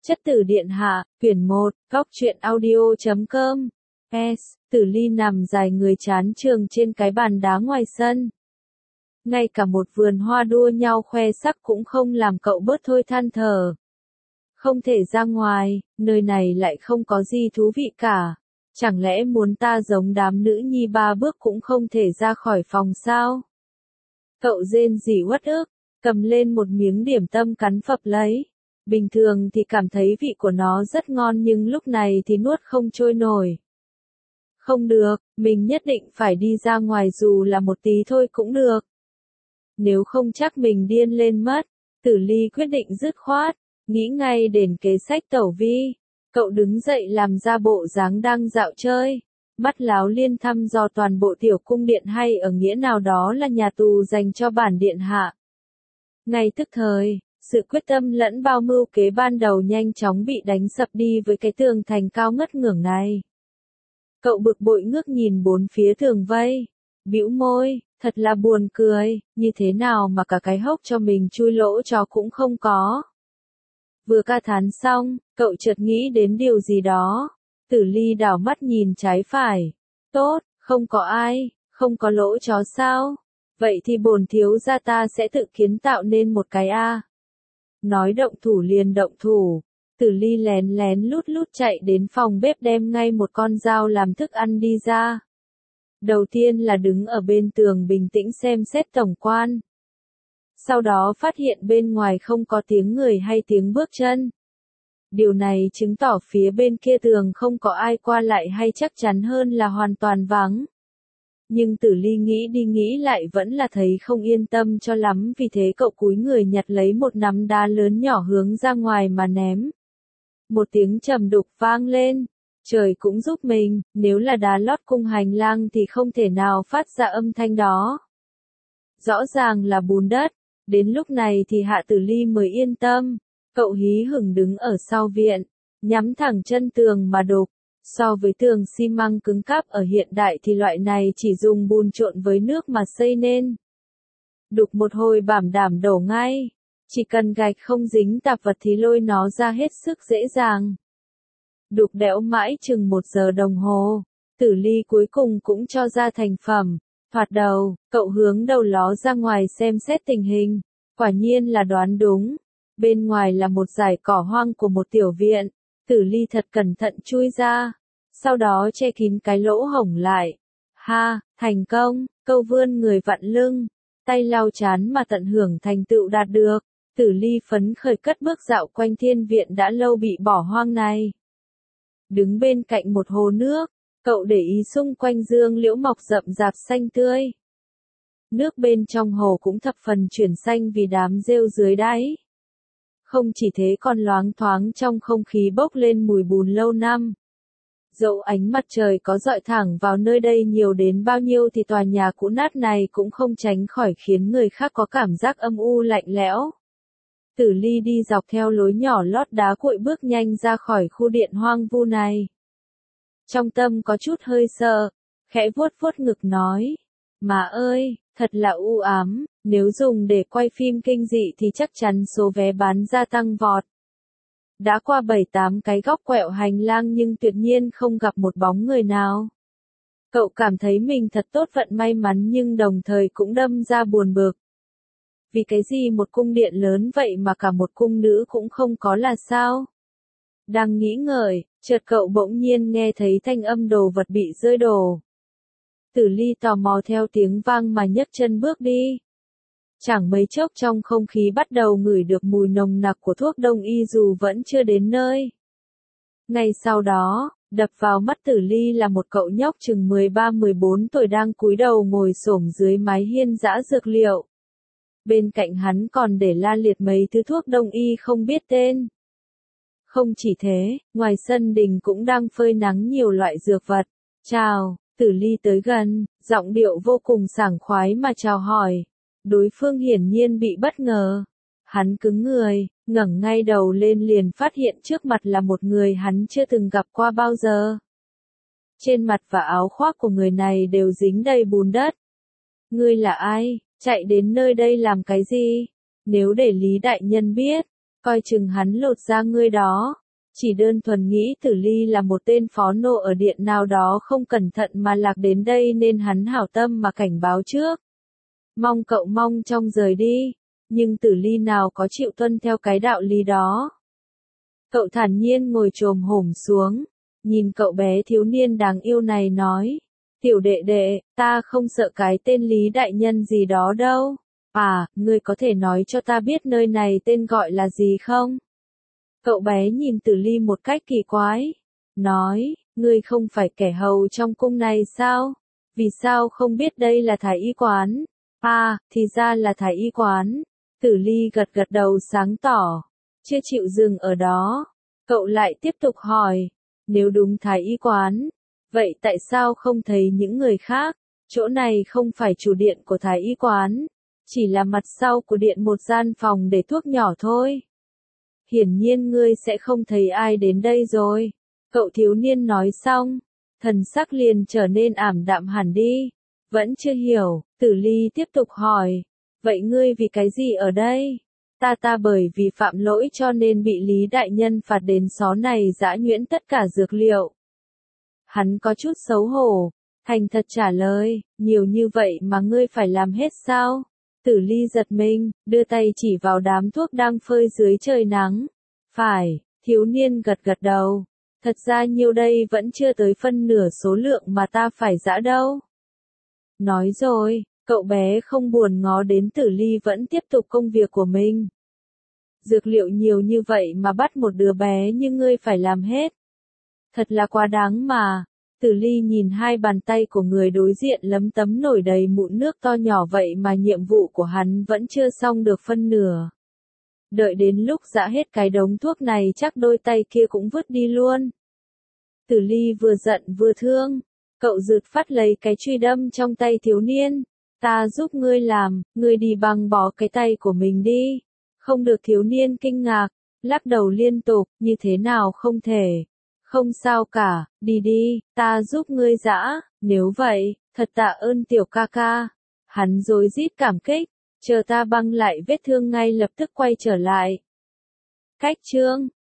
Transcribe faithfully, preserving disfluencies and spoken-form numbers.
Chất tử điện hạ, quyển một, góc truyện audio chấm com. S. Tử Ly nằm dài người chán trường trên cái bàn đá ngoài sân. Ngay cả một vườn hoa đua nhau khoe sắc cũng không làm cậu bớt thôi than thở. Không thể ra ngoài, nơi này lại không có gì thú vị cả. Chẳng lẽ muốn ta giống đám nữ nhi ba bước cũng không thể ra khỏi phòng sao? Cậu rên rỉ uất ức, cầm lên một miếng điểm tâm cắn phập lấy. Bình thường thì cảm thấy vị của nó rất ngon nhưng lúc này thì nuốt không trôi nổi. Không được, mình nhất định phải đi ra ngoài dù là một tí thôi cũng được. Nếu không chắc mình điên lên mất. Tử Ly quyết định dứt khoát, nghĩ ngay đến kế sách tẩu vi. Cậu đứng dậy làm ra bộ dáng đang dạo chơi, mắt láo liên thăm dò toàn bộ tiểu cung điện hay ở nghĩa nào đó là nhà tù dành cho bản điện hạ. Ngay tức thời, sự quyết tâm lẫn bao mưu kế ban đầu nhanh chóng bị đánh sập đi với cái tường thành cao ngất ngưởng này. Cậu bực bội ngước nhìn bốn phía tường vây, bĩu môi, thật là buồn cười, như thế nào mà cả cái hốc cho mình chui lỗ chó cũng không có. Vừa ca thán xong, cậu chợt nghĩ đến điều gì đó. Tử Ly đảo mắt nhìn trái phải. Tốt, không có ai, không có lỗ chó sao? Vậy thì bổn thiếu gia ta sẽ tự kiến tạo nên một cái a. Nói động thủ liền động thủ. Tử Ly lén lén lút lút chạy đến phòng bếp đem ngay một con dao làm thức ăn đi ra. Đầu tiên là đứng ở bên tường bình tĩnh xem xét tổng quan. Sau đó phát hiện bên ngoài không có tiếng người hay tiếng bước chân. Điều này chứng tỏ phía bên kia tường không có ai qua lại hay chắc chắn hơn là hoàn toàn vắng. Nhưng Tử Ly nghĩ đi nghĩ lại vẫn là thấy không yên tâm cho lắm vì thế cậu cúi người nhặt lấy một nắm đá lớn nhỏ hướng ra ngoài mà ném. Một tiếng trầm đục vang lên. Trời cũng giúp mình, nếu là đá lót cung hành lang thì không thể nào phát ra âm thanh đó. Rõ ràng là bùn đất. Đến lúc này thì Hạ Tử Ly mới yên tâm. Cậu hí hửng đứng ở sau viện, nhắm thẳng chân tường mà đục. So với tường xi măng cứng cáp ở hiện đại thì loại này chỉ dùng bùn trộn với nước mà xây nên. Đục một hồi bảo đảm đổ ngay. Chỉ cần gạch không dính tạp vật thì lôi nó ra hết sức dễ dàng. Đục đẽo mãi chừng một giờ đồng hồ. Tử Ly cuối cùng cũng cho ra thành phẩm. Thoạt đầu, cậu hướng đầu ló ra ngoài xem xét tình hình. Quả nhiên là đoán đúng. Bên ngoài là một dải cỏ hoang của một tiểu viện. Tử Ly thật cẩn thận chui ra. Sau đó che kín cái lỗ hổng lại. Ha, thành công, câu vươn người vặn lưng. Tay lau chán mà tận hưởng thành tựu đạt được. Tử Ly phấn khởi cất bước dạo quanh thiên viện đã lâu bị bỏ hoang này. Đứng bên cạnh một hồ nước. Cậu để ý xung quanh dương liễu mọc rậm rạp xanh tươi. Nước bên trong hồ cũng thập phần chuyển xanh vì đám rêu dưới đáy. Không chỉ thế còn loáng thoáng trong không khí bốc lên mùi bùn lâu năm. Dẫu ánh mặt trời có rọi thẳng vào nơi đây nhiều đến bao nhiêu thì tòa nhà cũ nát này cũng không tránh khỏi khiến người khác có cảm giác âm u lạnh lẽo. Tử Ly đi dọc theo lối nhỏ lót đá cuội bước nhanh ra khỏi khu điện hoang vu này. Trong tâm có chút hơi sợ, khẽ vuốt vuốt ngực nói, mà ơi, thật là u ám, nếu dùng để quay phim kinh dị thì chắc chắn số vé bán ra tăng vọt. Đã qua bảy tám cái góc quẹo hành lang nhưng tuyệt nhiên không gặp một bóng người nào. Cậu cảm thấy mình thật tốt vận may mắn nhưng đồng thời cũng đâm ra buồn bực. Vì cái gì một cung điện lớn vậy mà cả một cung nữ cũng không có là sao? Đang nghĩ ngợi, chợt cậu bỗng nhiên nghe thấy thanh âm đồ vật bị rơi đổ. Tử Ly tò mò theo tiếng vang mà nhấc chân bước đi. Chẳng mấy chốc trong không khí bắt đầu ngửi được mùi nồng nặc của thuốc đông y dù vẫn chưa đến nơi. Ngay sau đó, đập vào mắt Tử Ly là một cậu nhóc chừng mười ba mười bốn tuổi đang cúi đầu ngồi xổm dưới mái hiên giã dược liệu. Bên cạnh hắn còn để la liệt mấy thứ thuốc đông y không biết tên. Không chỉ thế, ngoài sân đình cũng đang phơi nắng nhiều loại dược vật. Chào, Tử Ly tới gần, giọng điệu vô cùng sảng khoái mà chào hỏi. Đối phương hiển nhiên bị bất ngờ. Hắn cứng người, ngẩng ngay đầu lên liền phát hiện trước mặt là một người hắn chưa từng gặp qua bao giờ. Trên mặt và áo khoác của người này đều dính đầy bùn đất. Ngươi là ai? Chạy đến nơi đây làm cái gì? Nếu để Lý đại nhân biết, coi chừng hắn lột da ngươi đó. Chỉ đơn thuần nghĩ Tử Ly là một tên phó nô ở điện nào đó không cẩn thận mà lạc đến đây nên hắn hảo tâm mà cảnh báo trước. Mong cậu mong trong rời đi, nhưng Tử Ly nào có chịu tuân theo cái đạo lý đó. Cậu thản nhiên ngồi chồm hổm xuống, nhìn cậu bé thiếu niên đáng yêu này nói, tiểu đệ đệ, ta không sợ cái tên Lý đại nhân gì đó đâu. À, ngươi có thể nói cho ta biết nơi này tên gọi là gì không? Cậu bé nhìn Tử Ly một cách kỳ quái, nói, ngươi không phải kẻ hầu trong cung này sao? Vì sao không biết đây là thái y quán? À, thì ra là thái y quán. Tử Ly gật gật đầu sáng tỏ, chưa chịu dừng ở đó. Cậu lại tiếp tục hỏi, nếu đúng thái y quán, vậy tại sao không thấy những người khác? Chỗ này không phải chủ điện của thái y quán, chỉ là mặt sau của điện một gian phòng để thuốc nhỏ thôi. Hiển nhiên ngươi sẽ không thấy ai đến đây rồi. Cậu thiếu niên nói xong, thần sắc liền trở nên ảm đạm hẳn đi. Vẫn chưa hiểu, Tử Ly tiếp tục hỏi, vậy ngươi vì cái gì ở đây? Ta ta bởi vì phạm lỗi cho nên bị Lý đại nhân phạt đến xó này giã nhuyễn tất cả dược liệu. Hắn có chút xấu hổ, thành thật trả lời, nhiều như vậy mà ngươi phải làm hết sao? Tử Ly giật mình, đưa tay chỉ vào đám thuốc đang phơi dưới trời nắng. Phải, thiếu niên gật gật đầu. Thật ra nhiêu đây vẫn chưa tới phân nửa số lượng mà ta phải giã đâu. Nói rồi, cậu bé không buồn ngó đến Tử Ly vẫn tiếp tục công việc của mình. Dược liệu nhiều như vậy mà bắt một đứa bé như ngươi phải làm hết. Thật là quá đáng mà. Tử Ly nhìn hai bàn tay của người đối diện lấm tấm nổi đầy mụn nước to nhỏ vậy mà nhiệm vụ của hắn vẫn chưa xong được phân nửa. Đợi đến lúc giã hết cái đống thuốc này chắc đôi tay kia cũng vứt đi luôn. Tử Ly vừa giận vừa thương. Cậu rượt phát lấy cái chùy đâm trong tay thiếu niên. Ta giúp ngươi làm, ngươi đi băng bó cái tay của mình đi. Không được, thiếu niên kinh ngạc, lắc đầu liên tục, như thế nào không thể. Không sao cả, đi đi, ta giúp ngươi giã, nếu vậy, thật tạ ơn tiểu ca ca. Hắn rối rít cảm kích, chờ ta băng lại vết thương ngay lập tức quay trở lại. Cách chương